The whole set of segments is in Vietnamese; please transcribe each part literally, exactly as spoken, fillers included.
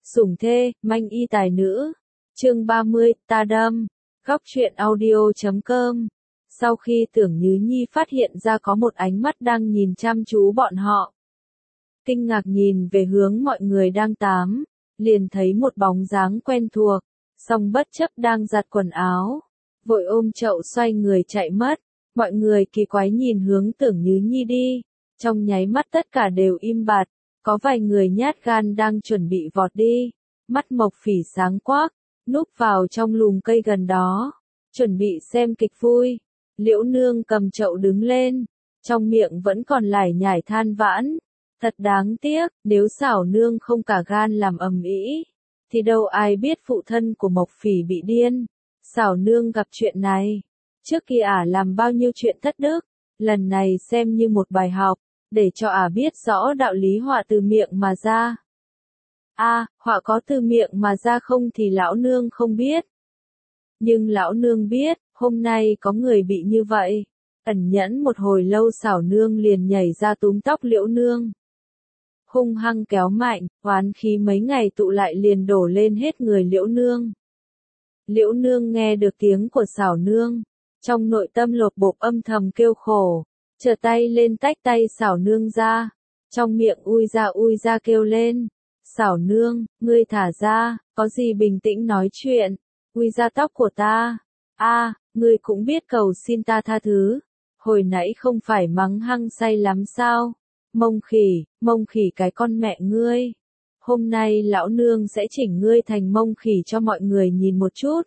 Sủng thê, manh y tài nữ. Chương ba mươi, ta đâm. Góc truyện audio chấm com. Sau khi Tưởng Nhứ Nhi phát hiện ra có một ánh mắt đang nhìn chăm chú bọn họ, kinh ngạc nhìn về hướng mọi người đang tắm, liền thấy một bóng dáng quen thuộc, song bất chấp đang giặt quần áo, vội ôm chậu xoay người chạy mất. Mọi người kỳ quái nhìn hướng Tưởng Nhứ Nhi đi, trong nháy mắt tất cả đều im bặt, có vài người nhát gan đang chuẩn bị vọt đi. Mắt Mộc Phỉ sáng quắc, núp vào trong lùm cây gần đó, chuẩn bị xem kịch vui. Liễu Nương cầm chậu đứng lên, trong miệng vẫn còn lải nhải than vãn. Thật đáng tiếc, nếu Xảo Nương không cả gan làm ầm ĩ, thì đâu ai biết phụ thân của Mộc Phỉ bị điên. Xảo Nương gặp chuyện này, trước kia ả làm bao nhiêu chuyện thất đức, lần này xem như một bài học, để cho ả biết rõ đạo lý họa từ miệng mà ra. A, à, họa có từ miệng mà ra không thì lão nương không biết. Nhưng lão nương biết, hôm nay có người bị như vậy. Ẩn nhẫn một hồi lâu Xảo Nương liền nhảy ra túm tóc Liễu Nương, hung hăng kéo mạnh, oán khí mấy ngày tụ lại liền đổ lên hết người Liễu Nương. Liễu Nương nghe được tiếng của Xảo Nương, trong nội tâm lột bột âm thầm kêu khổ, trở tay lên tách tay Xảo Nương ra, trong miệng ui ra ui ra kêu lên. Xảo Nương, ngươi thả ra, có gì bình tĩnh nói chuyện, ui ra tóc của ta. A, à, ngươi cũng biết cầu xin ta tha thứ, hồi nãy không phải mắng hăng say lắm sao? Mông Khỉ, Mông Khỉ cái con mẹ ngươi. Hôm nay lão nương sẽ chỉnh ngươi thành Mông Khỉ cho mọi người nhìn một chút.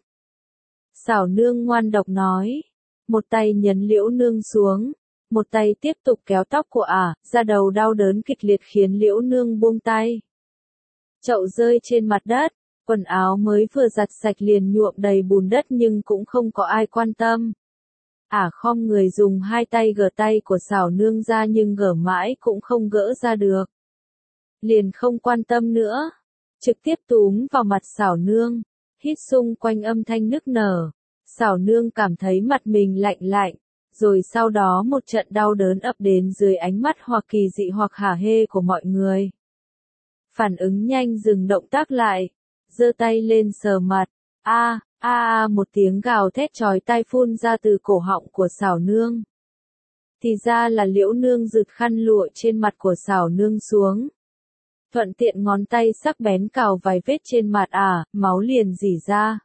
Xảo Nương ngoan độc nói, một tay nhấn Liễu Nương xuống, một tay tiếp tục kéo tóc của ả, da đầu đau đớn kịch liệt khiến Liễu Nương buông tay. Chậu rơi trên mặt đất, quần áo mới vừa giặt sạch liền nhuộm đầy bùn đất nhưng cũng không có ai quan tâm. Ả khom người dùng hai tay gỡ tay của Xảo Nương ra nhưng gỡ mãi cũng không gỡ ra được. Liền không quan tâm nữa, trực tiếp túm vào mặt Xảo Nương, hít xung quanh âm thanh nức nở. Xảo Nương cảm thấy mặt mình lạnh lạnh, rồi sau đó một trận đau đớn ập đến dưới ánh mắt hoặc kỳ dị hoặc hả hê của mọi người. Phản ứng nhanh dừng động tác lại, giơ tay lên sờ mặt. A, a a một tiếng gào thét chói tai phun ra từ cổ họng của Xảo Nương. Thì ra là Liễu Nương giựt khăn lụa trên mặt của Xảo Nương xuống, thuận tiện ngón tay sắc bén cào vài vết trên mặt ả, à, máu liền rỉ ra.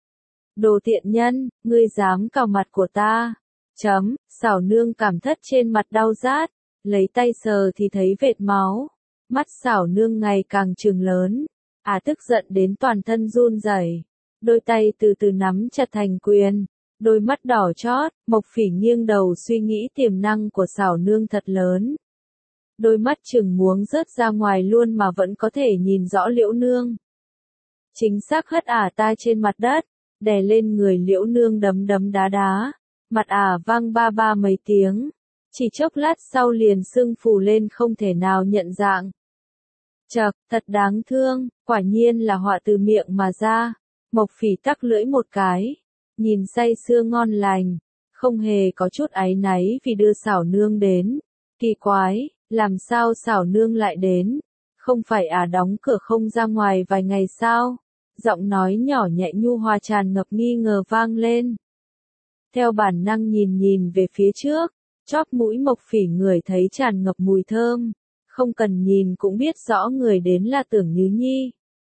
Đồ tiện nhân, ngươi dám cào mặt của ta? Chấm, Xảo Nương cảm thất trên mặt đau rát, lấy tay sờ thì thấy vệt máu. Mắt Xảo Nương ngày càng trừng lớn, ả à, tức giận đến toàn thân run rẩy, đôi tay từ từ nắm chặt thành quyền, đôi mắt đỏ chót. Mộc Phỉ nghiêng đầu suy nghĩ tiềm năng của Xảo Nương thật lớn, đôi mắt chừng muốn rớt ra ngoài luôn mà vẫn có thể nhìn rõ Liễu Nương. Chính xác hất ả à ta trên mặt đất, đè lên người Liễu Nương đấm đấm đá đá, mặt ả à vang ba ba mấy tiếng, chỉ chốc lát sau liền sưng phù lên không thể nào nhận dạng. Chậc, thật đáng thương, quả nhiên là họa từ miệng mà ra. Mộc Phỉ tắc lưỡi một cái, nhìn say sưa ngon lành, không hề có chút áy náy vì đưa Xảo Nương đến. Kỳ quái, làm sao Xảo Nương lại đến? Không phải ả à đóng cửa không ra ngoài vài ngày sao? Giọng nói nhỏ nhẹ nhu hòa tràn ngập nghi ngờ vang lên. Theo bản năng nhìn nhìn về phía trước, chóp mũi Mộc Phỉ ngửi thấy tràn ngập mùi thơm, không cần nhìn cũng biết rõ người đến là Tưởng Nhứ Nhi.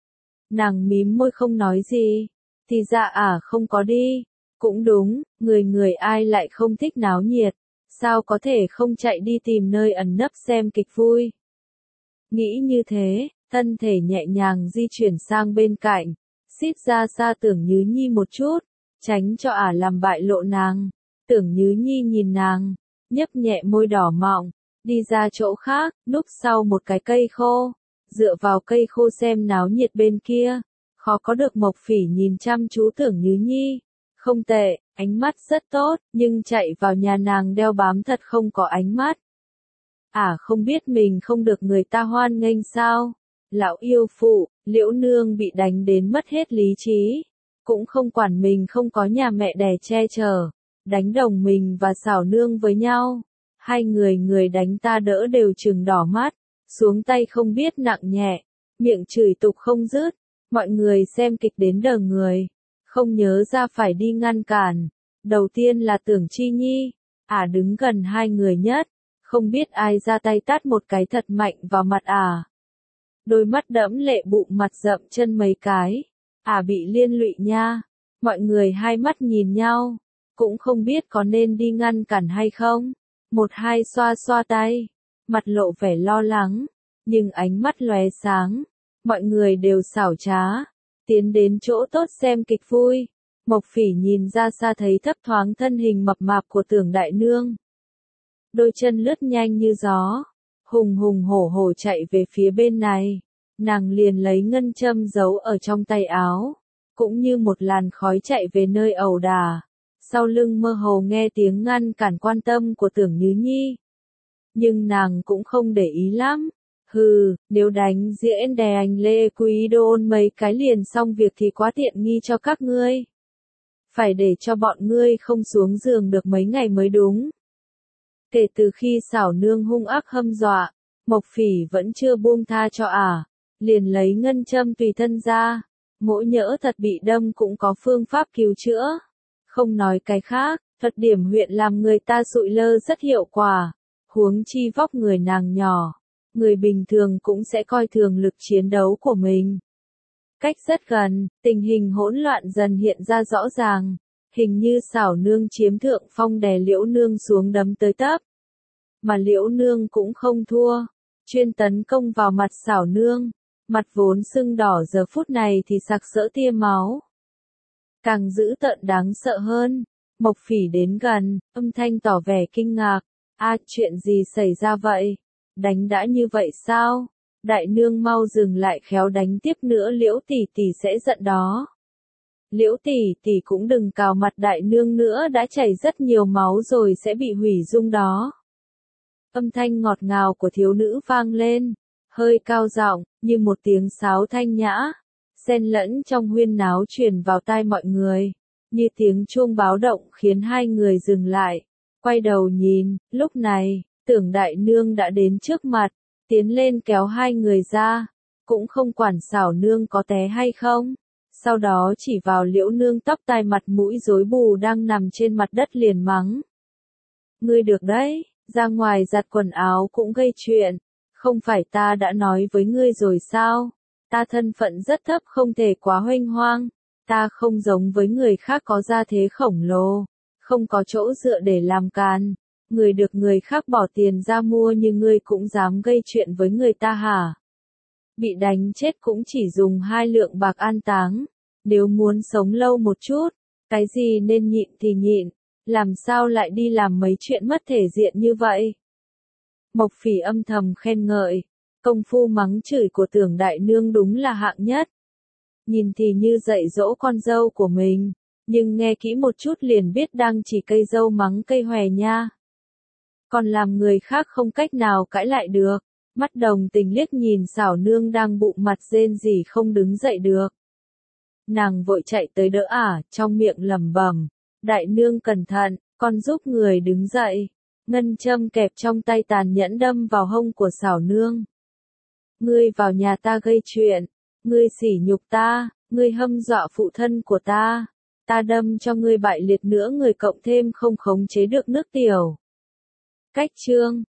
Nàng mím môi không nói gì, thì ra ả à không có đi. Cũng đúng, người người ai lại không thích náo nhiệt, sao có thể không chạy đi tìm nơi ẩn nấp xem kịch vui. Nghĩ như thế, thân thể nhẹ nhàng di chuyển sang bên cạnh, xít ra xa Tưởng Nhứ Nhi một chút, tránh cho ả à làm bại lộ nàng. Tưởng Nhứ Nhi nhìn nàng, nhấp nhẹ môi đỏ mọng, đi ra chỗ khác, núp sau một cái cây khô, dựa vào cây khô xem náo nhiệt bên kia. Khó có được Mộc Phỉ nhìn chăm chú Tưởng Nhứ Nhi. Không tệ, ánh mắt rất tốt, nhưng chạy vào nhà nàng đeo bám thật không có ánh mắt. À không biết mình không được người ta hoan nghênh sao? Lão yêu phụ, Liễu Nương bị đánh đến mất hết lý trí, cũng không quản mình không có nhà mẹ đẻ che chở, đánh đồng mình và Xảo Nương với nhau. Hai người người đánh ta đỡ đều trừng đỏ mắt, xuống tay không biết nặng nhẹ, miệng chửi tục không dứt, mọi người xem kịch đến đờ người, không nhớ ra phải đi ngăn cản. Đầu tiên là Tưởng Chi Nhi, ả đứng gần hai người nhất, không biết ai ra tay tát một cái thật mạnh vào mặt ả. Đôi mắt đẫm lệ bụng mặt rậm chân mấy cái, ả bị liên lụy nha. Mọi người hai mắt nhìn nhau, cũng không biết có nên đi ngăn cản hay không. Một hai xoa xoa tay, mặt lộ vẻ lo lắng, nhưng ánh mắt lóe sáng. Mọi người đều xảo trá, tiến đến chỗ tốt xem kịch vui. Mộc Phỉ nhìn ra xa thấy thấp thoáng thân hình mập mạp của Tưởng đại nương. Đôi chân lướt nhanh như gió, hùng hùng hổ hổ chạy về phía bên này. Nàng liền lấy ngân châm giấu ở trong tay áo, cũng như một làn khói chạy về nơi ẩu đả. Sau lưng mơ hồ nghe tiếng ngăn cản quan tâm của Tưởng Như Nhi. Nhưng nàng cũng không để ý lắm. Hừ, nếu đánh diễn đè anh Lê Quý Đôn mấy cái liền xong việc thì quá tiện nghi cho các ngươi. Phải để cho bọn ngươi không xuống giường được mấy ngày mới đúng. Kể từ khi xảo nương hung ác hâm dọa, Mộc Phỉ vẫn chưa buông tha cho ả, liền lấy ngân châm tùy thân ra. Mỗi nhỡ thật bị đâm cũng có phương pháp cứu chữa. Không nói cái khác, thuật điểm huyệt làm người ta sụi lơ rất hiệu quả. Huống chi vóc người nàng nhỏ, người bình thường cũng sẽ coi thường lực chiến đấu của mình. Cách rất gần, tình hình hỗn loạn dần hiện ra rõ ràng. Hình như xảo nương chiếm thượng phong đè Liễu Nương xuống đấm tới tấp. Mà Liễu Nương cũng không thua, chuyên tấn công vào mặt xảo nương. Mặt vốn sưng đỏ giờ phút này thì sặc sỡ tia máu. Càng dữ tợn đáng sợ hơn. Mộc Phỉ đến gần, âm thanh tỏ vẻ kinh ngạc. A, chuyện gì xảy ra vậy? Đánh đã như vậy sao? Đại nương mau dừng lại, khéo đánh tiếp nữa Liễu tỷ tỷ sẽ giận đó. Liễu tỷ tỷ cũng đừng cào mặt đại nương nữa, đã chảy rất nhiều máu rồi sẽ bị hủy dung đó. Âm thanh ngọt ngào của thiếu nữ vang lên, hơi cao giọng, như một tiếng sáo thanh nhã, xen lẫn trong huyên náo truyền vào tai mọi người, như tiếng chuông báo động khiến hai người dừng lại, quay đầu nhìn. Lúc này, Tưởng đại nương đã đến trước mặt, tiến lên kéo hai người ra, cũng không quản xảo nương có té hay không. Sau đó chỉ vào Liễu Nương tóc tai mặt mũi rối bù đang nằm trên mặt đất liền mắng. Ngươi được đấy, ra ngoài giặt quần áo cũng gây chuyện. Không phải ta đã nói với ngươi rồi sao? Ta thân phận rất thấp, không thể quá huênh hoang. Ta không giống với người khác có gia thế khổng lồ, không có chỗ dựa để làm càn. Người được người khác bỏ tiền ra mua như ngươi cũng dám gây chuyện với người ta hả? Bị đánh chết cũng chỉ dùng hai lượng bạc an táng. Nếu muốn sống lâu một chút, cái gì nên nhịn thì nhịn, làm sao lại đi làm mấy chuyện mất thể diện như vậy? Mộc Phỉ âm thầm khen ngợi, công phu mắng chửi của Tưởng đại nương đúng là hạng nhất. Nhìn thì như dạy dỗ con dâu của mình, nhưng nghe kỹ một chút liền biết đang chỉ cây dâu mắng cây hòe nha. Còn làm người khác không cách nào cãi lại được. Mắt đồng tình liếc nhìn xảo nương đang bụng mặt rên rỉ không đứng dậy được. Nàng vội chạy tới đỡ ả, trong miệng lẩm bẩm, đại nương cẩn thận, con giúp người đứng dậy. Ngân châm kẹp trong tay tàn nhẫn đâm vào hông của xảo nương. Ngươi vào nhà ta gây chuyện, ngươi sỉ nhục ta, ngươi hâm dọa phụ thân của ta, ta đâm cho ngươi bại liệt nữa người cộng thêm không khống chế được nước tiểu. Cách chương